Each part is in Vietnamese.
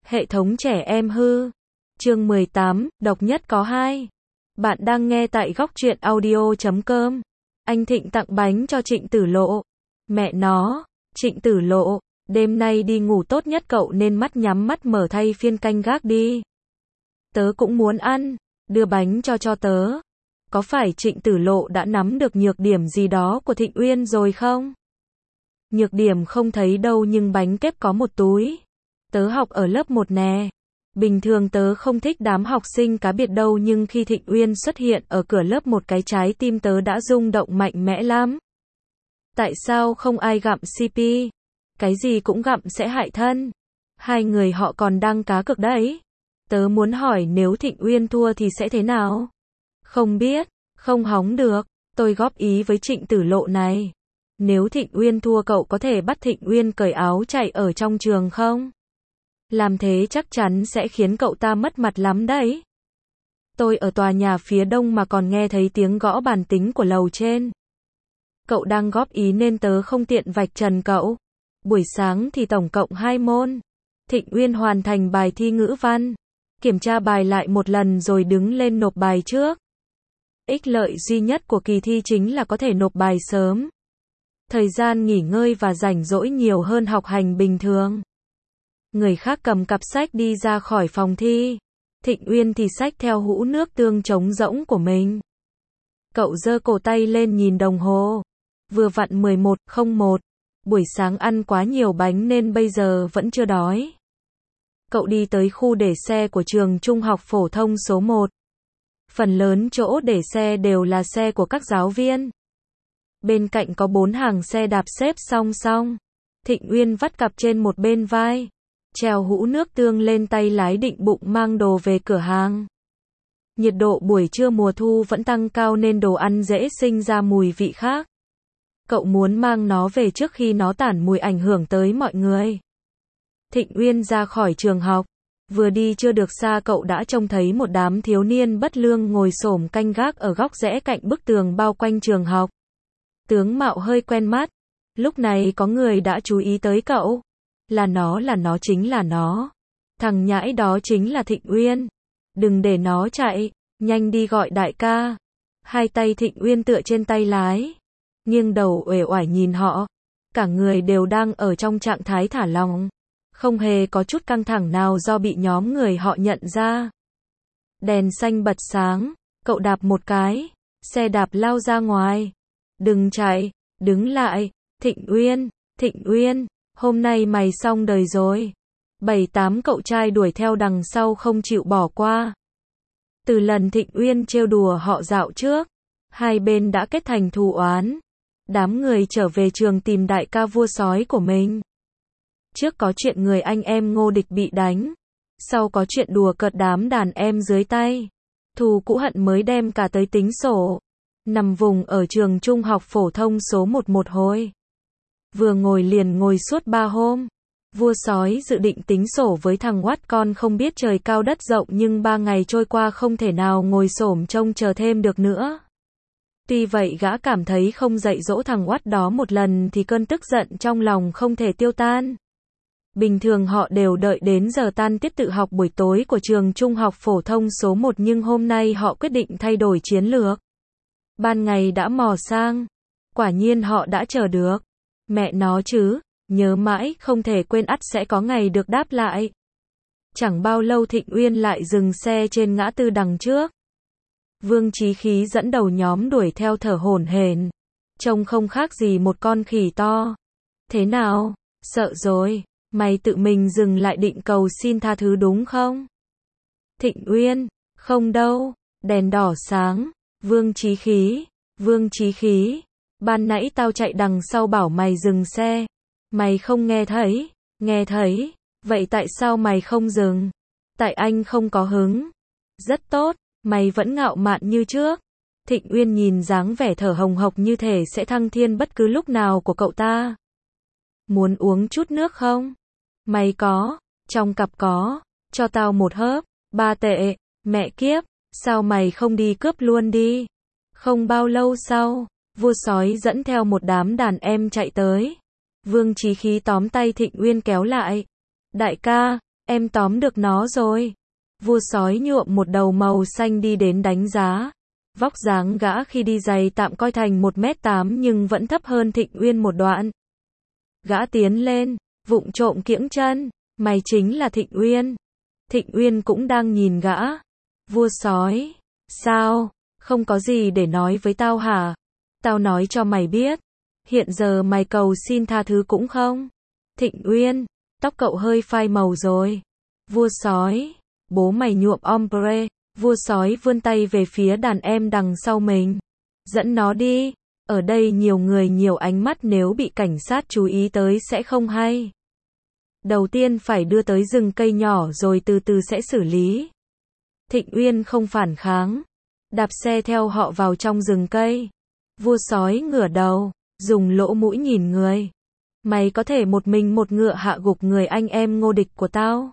Hệ thống trẻ em hư. Chương 18, độc nhất có hai. Bạn đang nghe tại góc truyện audio.com. Anh Thịnh tặng bánh cho Trịnh Tử Lộ. Mẹ nó, Trịnh Tử Lộ, đêm nay đi ngủ tốt nhất cậu nên mắt nhắm mắt mở thay phiên canh gác đi. Tớ cũng muốn ăn, đưa bánh cho tớ. Có phải Trịnh Tử Lộ đã nắm được nhược điểm gì đó của Thịnh Uyên rồi không? Nhược điểm không thấy đâu nhưng bánh kép có một túi. Tớ học ở lớp 1 nè. Bình thường tớ không thích đám học sinh cá biệt đâu nhưng khi Thịnh Uyên xuất hiện ở cửa lớp một cái trái tim tớ đã rung động mạnh mẽ lắm. Tại sao không ai gặm CP? Cái gì cũng gặm sẽ hại thân. Hai người họ còn đang cá cược đấy. Tớ muốn hỏi nếu Thịnh Uyên thua thì sẽ thế nào? Không biết, không hóng được. Tôi góp ý với Trịnh Tử Lộ này. Nếu Thịnh Uyên thua cậu có thể bắt Thịnh Uyên cởi áo chạy ở trong trường không? Làm thế chắc chắn sẽ khiến cậu ta mất mặt lắm đấy. Tôi ở tòa nhà phía đông mà còn nghe thấy tiếng gõ bàn tính của lầu trên. Cậu đang góp ý nên tớ không tiện vạch trần cậu. Buổi sáng thì tổng cộng 2 môn. Thịnh Uyên hoàn thành bài thi ngữ văn. Kiểm tra bài lại một lần rồi đứng lên nộp bài trước. Ích lợi duy nhất của kỳ thi chính là có thể nộp bài sớm. Thời gian nghỉ ngơi và rảnh rỗi nhiều hơn học hành bình thường. Người khác cầm cặp sách đi ra khỏi phòng thi. Thịnh Uyên thì xách theo hũ nước tương trống rỗng của mình. Cậu giơ cổ tay lên nhìn đồng hồ. Vừa vặn 11:01. Buổi sáng ăn quá nhiều bánh nên bây giờ vẫn chưa đói. Cậu đi tới khu để xe của trường trung học phổ thông số 1. Phần lớn chỗ để xe đều là xe của các giáo viên. Bên cạnh có 4 hàng xe đạp xếp song song. Thịnh Uyên vắt cặp trên một bên vai. Treo hũ nước tương lên tay lái định bụng mang đồ về cửa hàng. Nhiệt độ buổi trưa mùa thu vẫn tăng cao nên đồ ăn dễ sinh ra mùi vị khác. Cậu muốn mang nó về trước khi nó tản mùi ảnh hưởng tới mọi người. Thịnh Uyên ra khỏi trường học. Vừa đi chưa được xa cậu đã trông thấy một đám thiếu niên bất lương ngồi xổm canh gác ở góc rẽ cạnh bức tường bao quanh trường học. Tướng mạo hơi quen mắt. Lúc này có người đã chú ý tới cậu. Là nó chính là nó. Thằng nhãi đó chính là Thịnh Uyên. Đừng để nó chạy, nhanh đi gọi đại ca. Hai tay Thịnh Uyên tựa trên tay lái. Nghiêng đầu uể oải nhìn họ. Cả người đều đang ở trong trạng thái thả lỏng. Không hề có chút căng thẳng nào do bị nhóm người họ nhận ra. Đèn xanh bật sáng. Cậu đạp một cái. Xe đạp lao ra ngoài. Đừng chạy, đứng lại. Thịnh Uyên. Hôm nay mày xong đời rồi. 7-8 cậu trai đuổi theo đằng sau không chịu bỏ qua. Từ lần Thịnh Uyên trêu đùa họ dạo trước, hai bên đã kết thành thù oán. Đám người trở về trường tìm đại ca vua sói của mình. Trước có chuyện người anh em Ngô Địch bị đánh. Sau có chuyện đùa cợt đám đàn em dưới tay. Thù cũ hận mới đem cả tới tính sổ. Nằm vùng ở trường trung học phổ thông số 1 một hồi. Vừa ngồi liền ngồi suốt 3 hôm. Vua sói dự định tính sổ với thằng oát con không biết trời cao đất rộng nhưng 3 ngày trôi qua không thể nào ngồi xổm trông chờ thêm được nữa. Tuy vậy gã cảm thấy không dạy dỗ thằng oát đó một lần thì cơn tức giận trong lòng không thể tiêu tan. Bình thường họ đều đợi đến giờ tan tiết tự học buổi tối của trường trung học phổ thông số 1 nhưng hôm nay họ quyết định thay đổi chiến lược. Ban ngày đã mò sang. Quả nhiên họ đã chờ được. Mẹ nó chứ, nhớ mãi không thể quên ắt sẽ có ngày được đáp lại. Chẳng bao lâu Thịnh Uyên lại dừng xe trên ngã tư đằng trước. Vương Chí Khí dẫn đầu nhóm đuổi theo thở hổn hển. Trông không khác gì một con khỉ to. Thế nào, sợ rồi, mày tự mình dừng lại định cầu xin tha thứ đúng không? Thịnh Uyên, không đâu, đèn đỏ sáng. Vương Chí Khí. Ban nãy tao chạy đằng sau bảo mày dừng xe. Mày không nghe thấy? Nghe thấy. Vậy tại sao mày không dừng? Tại anh không có hứng. Rất tốt, mày vẫn ngạo mạn như trước. Thịnh Uyên nhìn dáng vẻ thở hồng hộc như thể sẽ thăng thiên bất cứ lúc nào của cậu ta. Muốn uống chút nước không? Mày có, trong cặp có. Cho tao một hớp. 3 tệ, mẹ kiếp, sao mày không đi cướp luôn đi? Không bao lâu sau. Vua sói dẫn theo một đám đàn em chạy tới. Vương Chí Khí tóm tay Thịnh Uyên kéo lại. Đại ca, Em tóm được nó rồi. Vua sói nhuộm một đầu màu xanh đi đến đánh giá. Vóc dáng gã khi đi giày tạm coi thành 1m8 nhưng vẫn thấp hơn Thịnh Uyên một đoạn. Gã tiến lên, vụng trộm kiễng chân. Mày chính là Thịnh Uyên. Thịnh Uyên cũng đang nhìn gã. Vua sói. Sao? Không có gì để nói với tao hả? Tao nói cho mày biết. Hiện giờ mày cầu xin tha thứ cũng không? Thịnh Uyên. Tóc cậu hơi phai màu rồi. Vua sói. Bố mày nhuộm ombre. Vua sói vươn tay về phía đàn em đằng sau mình. Dẫn nó đi. Ở đây nhiều người nhiều ánh mắt, nếu bị cảnh sát chú ý tới sẽ không hay. Đầu tiên phải đưa tới rừng cây nhỏ rồi từ từ sẽ xử lý. Thịnh Uyên không phản kháng. Đạp xe theo họ vào trong rừng cây. Vua sói ngửa đầu, dùng lỗ mũi nhìn người. Mày có thể một mình một ngựa hạ gục người anh em Ngô Địch của tao.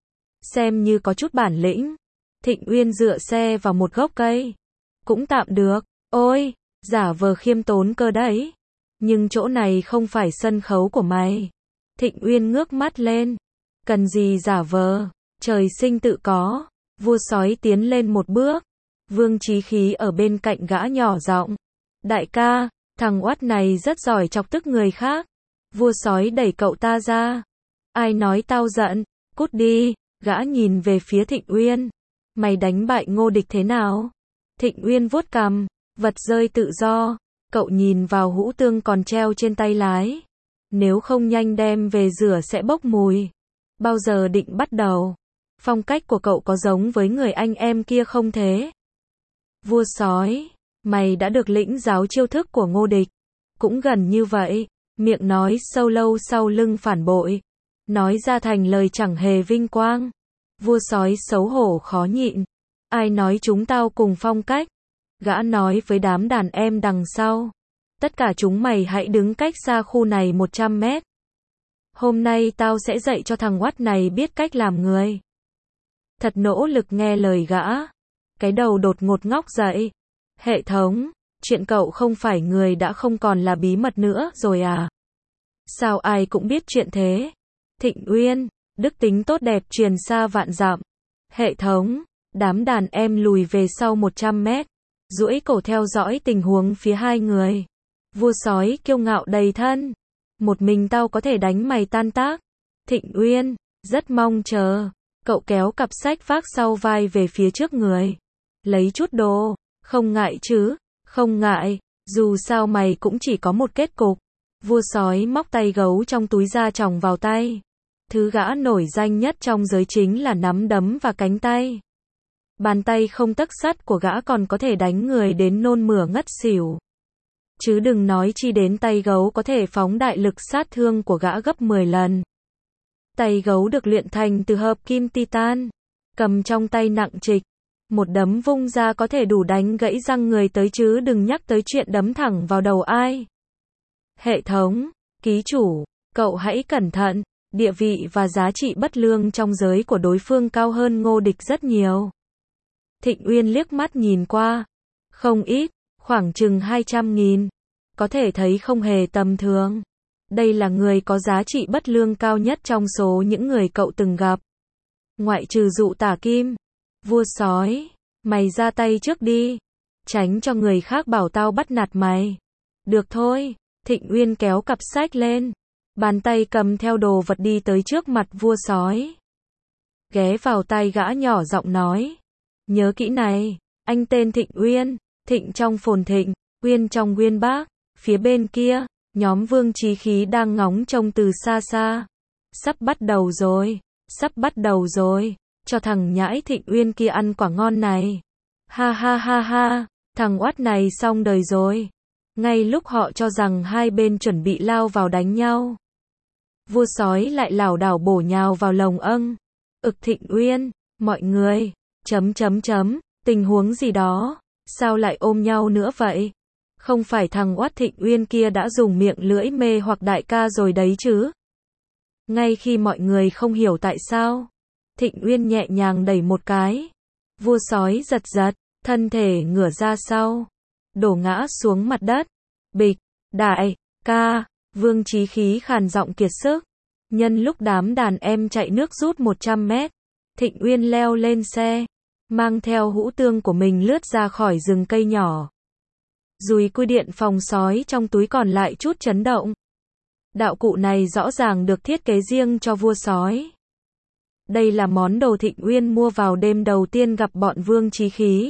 Xem như có chút bản lĩnh. Thịnh Uyên dựa xe vào một gốc cây. Cũng tạm được. Ôi, giả vờ khiêm tốn cơ đấy. Nhưng chỗ này không phải sân khấu của mày. Thịnh Uyên ngước mắt lên. Cần gì giả vờ, trời sinh tự có. Vua sói tiến lên một bước. Vương Chí Khí ở bên cạnh gã nhỏ giọng. Đại ca, thằng oát này rất giỏi chọc tức người khác. Vua sói đẩy cậu ta ra. Ai nói tao giận, cút đi. Gã nhìn về phía Thịnh Uyên. Mày đánh bại Ngô Địch thế nào? Thịnh Uyên vuốt cằm, vật rơi tự do. Cậu nhìn vào hũ tương còn treo trên tay lái. Nếu không nhanh đem về rửa sẽ bốc mùi. Bao giờ định bắt đầu? Phong cách của cậu có giống với người anh em kia không thế? Vua sói, mày đã được lĩnh giáo chiêu thức của Ngô Địch. Cũng gần như vậy, miệng nói sâu lâu sau lưng phản bội. Nói ra thành lời chẳng hề vinh quang. Vua sói xấu hổ khó nhịn. Ai nói chúng tao cùng phong cách? Gã nói với đám đàn em đằng sau. Tất cả chúng mày hãy đứng cách xa khu này 100 mét. Hôm nay tao sẽ dạy cho thằng oát này biết cách làm người. Thật nỗ lực nghe lời gã. Cái đầu đột ngột ngóc dậy. Hệ thống, chuyện cậu không phải người đã không còn là bí mật nữa rồi à? Sao ai cũng biết chuyện thế? Thịnh Uyên, đức tính tốt đẹp truyền xa vạn dặm. Hệ thống, đám đàn em lùi về sau 100 mét. Duỗi cổ theo dõi tình huống phía hai người. Vua sói kiêu ngạo đầy thân. Một mình tao có thể đánh mày tan tác. Thịnh Uyên, rất mong chờ. Cậu kéo cặp sách vác sau vai về phía trước người. Lấy chút đồ. Không ngại chứ? Không ngại. Dù sao mày cũng chỉ có một kết cục. Vua sói móc tay gấu trong túi ra tròng vào tay. Thứ gã nổi danh nhất trong giới chính là nắm đấm và cánh tay. Bàn tay không tấc sắt của gã còn có thể đánh người đến nôn mửa ngất xỉu. Chứ đừng nói chi đến tay gấu có thể phóng đại lực sát thương của gã gấp 10 lần. Tay gấu được luyện thành từ hợp kim titan. Cầm trong tay nặng trịch. Một đấm vung ra có thể đủ đánh gãy răng người tới, chứ đừng nhắc tới chuyện đấm thẳng vào đầu ai. Hệ thống, ký chủ, cậu hãy cẩn thận. Địa vị và giá trị bất lương trong giới của đối phương cao hơn Ngô Địch rất nhiều. Thịnh Uyên liếc mắt nhìn qua. Không ít, khoảng chừng 200.000. Có thể thấy không hề tầm thường. Đây là người có giá trị bất lương cao nhất trong số những người cậu từng gặp. Ngoại trừ Dụ Tả Kim. Vua sói, mày ra tay trước đi. Tránh cho người khác bảo tao bắt nạt mày. Được thôi. Thịnh Uyên kéo cặp sách lên. Bàn tay cầm theo đồ vật đi tới trước mặt vua sói. Ghé vào tai gã nhỏ giọng nói. Nhớ kỹ này, anh tên Thịnh Uyên. Thịnh trong phồn thịnh, Uyên trong Uyên Bác. Phía bên kia, nhóm Vương Chí Khí đang ngóng trông từ xa xa. Sắp bắt đầu rồi, sắp bắt đầu rồi. Cho thằng nhãi Thịnh Uyên kia ăn quả ngon này. Ha ha ha ha, thằng oát này xong đời rồi. Ngay lúc họ cho rằng hai bên chuẩn bị lao vào đánh nhau, vua sói lại lảo đảo bổ nhào vào lồng âng. Thịnh Uyên, mọi người, tình huống gì đó, sao lại ôm nhau nữa vậy? Không phải thằng oát Thịnh Uyên kia đã dùng miệng lưỡi mê hoặc đại ca rồi đấy chứ? Ngay khi mọi người không hiểu tại sao, Thịnh Uyên nhẹ nhàng đẩy một cái. Vua sói giật giật, thân thể ngửa ra sau, đổ ngã xuống mặt đất. Bịch, đại ca, Vương Chí Khí khàn giọng kiệt sức. Nhân lúc đám đàn em chạy nước rút 100 mét, Thịnh Uyên leo lên xe, mang theo hũ tương của mình lướt ra khỏi rừng cây nhỏ. Dùi cui điện phòng sói trong túi còn lại chút chấn động. Đạo cụ này rõ ràng được thiết kế riêng cho vua sói. Đây là món đồ Thịnh Uyên mua vào đêm đầu tiên gặp bọn Vương Chí Khí.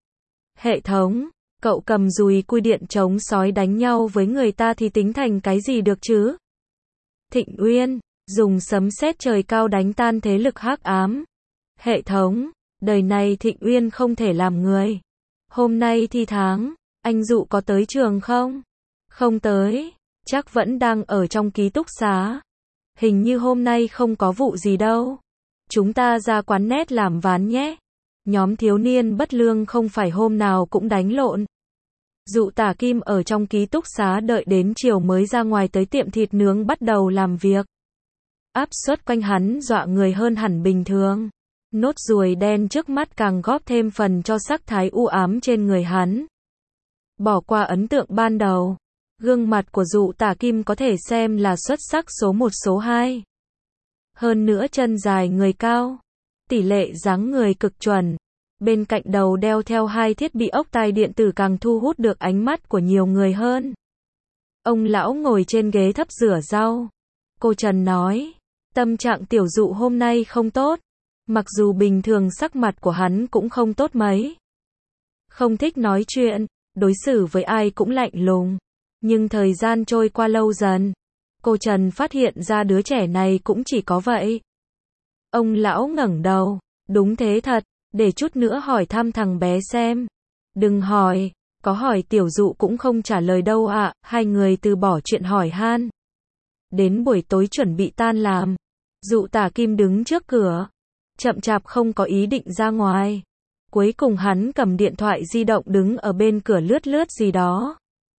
Hệ thống, cậu cầm dùi cui điện chống sói đánh nhau với người ta thì tính thành cái gì được chứ? Thịnh Uyên, dùng sấm sét trời cao đánh tan thế lực hắc ám. Hệ thống, đời này Thịnh Uyên không thể làm người. Hôm nay thi tháng, anh Dụ có tới trường không? Không tới, chắc vẫn đang ở trong ký túc xá. Hình như hôm nay không có vụ gì đâu. Chúng ta ra quán net làm ván nhé. Nhóm thiếu niên bất lương không phải hôm nào cũng đánh lộn. Dụ Tả Kim ở trong ký túc xá đợi đến chiều mới ra ngoài tới tiệm thịt nướng bắt đầu làm việc. Áp suất quanh hắn dọa người hơn hẳn bình thường. Nốt ruồi đen trước mắt càng góp thêm phần cho sắc thái u ám trên người hắn. Bỏ qua ấn tượng ban đầu, gương mặt của Dụ Tả Kim có thể xem là xuất sắc số 1 số 2. Hơn nữa chân dài người cao, tỷ lệ dáng người cực chuẩn. Bên cạnh đầu đeo theo 2 thiết bị ốc tai điện tử càng thu hút được ánh mắt của nhiều người hơn. Ông lão ngồi trên ghế thấp rửa rau. Cô Trần nói, tâm trạng tiểu Dụ hôm nay không tốt. Mặc dù bình thường sắc mặt của hắn cũng không tốt mấy. Không thích nói chuyện, đối xử với ai cũng lạnh lùng. Nhưng thời gian trôi qua lâu dần, cô Trần phát hiện ra đứa trẻ này cũng chỉ có vậy. Ông lão ngẩng đầu, đúng thế thật, để chút nữa hỏi thăm thằng bé xem. Đừng hỏi, có hỏi tiểu Dụ cũng không trả lời đâu ạ. Hai người từ bỏ chuyện hỏi han. Đến buổi tối chuẩn bị tan làm, Dụ Tả Kim đứng trước cửa, chậm chạp không có ý định ra ngoài. Cuối cùng hắn cầm điện thoại di động đứng ở bên cửa lướt lướt gì đó.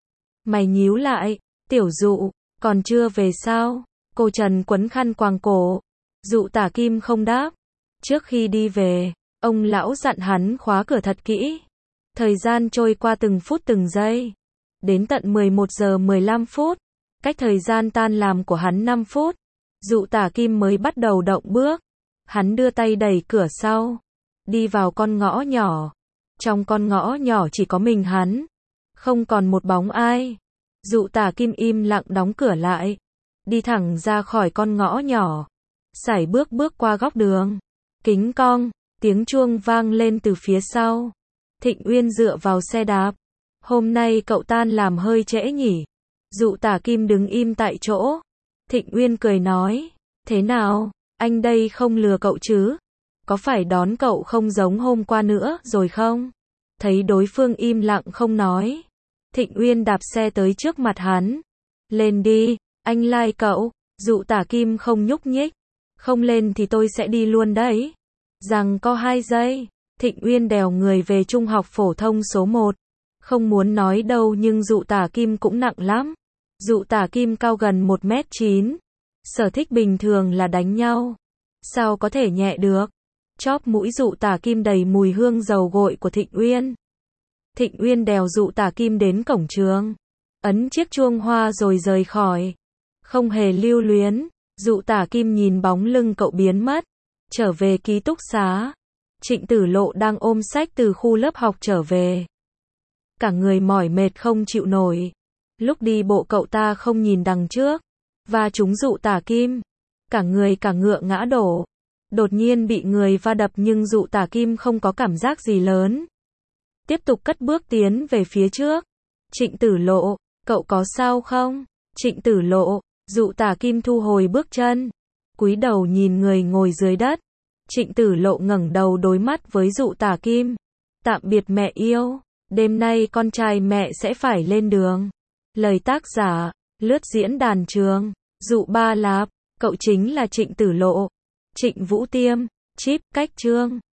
Mày nhíu lại, tiểu Dụ, còn chưa về sao? Cô Trần quấn khăn quàng cổ. Dụ Tả Kim không đáp. Trước khi đi về, ông lão dặn hắn khóa cửa thật kỹ. Thời gian trôi qua từng phút từng giây. Đến tận 11 giờ 15 phút, cách thời gian tan làm của hắn 5 phút, Dụ Tả Kim mới bắt đầu động bước. Hắn đưa tay đẩy cửa sau, đi vào con ngõ nhỏ. Trong con ngõ nhỏ chỉ có mình hắn, không còn một bóng ai. Dụ Tả Kim im lặng đóng cửa lại, đi thẳng ra khỏi con ngõ nhỏ, sải bước bước qua góc đường. Kính cong, tiếng chuông vang lên từ phía sau. Thịnh Uyên dựa vào xe đạp. Hôm nay cậu tan làm hơi trễ nhỉ? Dụ Tả Kim đứng im tại chỗ. Thịnh Uyên cười nói, thế nào, anh đây không lừa cậu chứ? Có phải đón cậu không giống hôm qua nữa rồi không? Thấy đối phương im lặng không nói, Thịnh Uyên đạp xe tới trước mặt hắn. Lên đi, anh like cậu. Dụ Tả Kim không nhúc nhích. Không lên thì tôi sẽ đi luôn đấy. Rằng có 2 giây, Thịnh Uyên đèo người về trung học phổ thông số 1. Không muốn nói đâu nhưng Dụ Tả Kim cũng nặng lắm. Dụ Tả Kim cao gần 1m9. Sở thích bình thường là đánh nhau. Sao có thể nhẹ được? Chóp mũi Dụ Tả Kim đầy mùi hương dầu gội của Thịnh Uyên. Thịnh Uyên đèo Dụ Tả Kim đến cổng trường, ấn chiếc chuông hoa rồi rời khỏi. Không hề lưu luyến, Dụ Tả Kim nhìn bóng lưng cậu biến mất, trở về ký túc xá. Trịnh Tử Lộ đang ôm sách từ khu lớp học trở về. Cả người mỏi mệt không chịu nổi. Lúc đi bộ cậu ta không nhìn đằng trước, và trúng Dụ Tả Kim. Cả người cả ngựa ngã đổ. Đột nhiên bị người va đập nhưng Dụ Tả Kim không có cảm giác gì lớn. Tiếp tục cất bước tiến về phía trước. Trịnh Tử Lộ, cậu có sao không? Trịnh Tử Lộ, Dụ Tả Kim thu hồi bước chân, cúi đầu nhìn người ngồi dưới đất. Trịnh Tử Lộ ngẩng đầu đối mắt với Dụ Tả Kim. Tạm biệt mẹ yêu, đêm nay con trai mẹ sẽ phải lên đường. Lời tác giả, lướt diễn đàn trường, Dụ Ba Lạp, cậu chính là Trịnh Tử Lộ. Trịnh Vũ Tiêm, chip cách chương.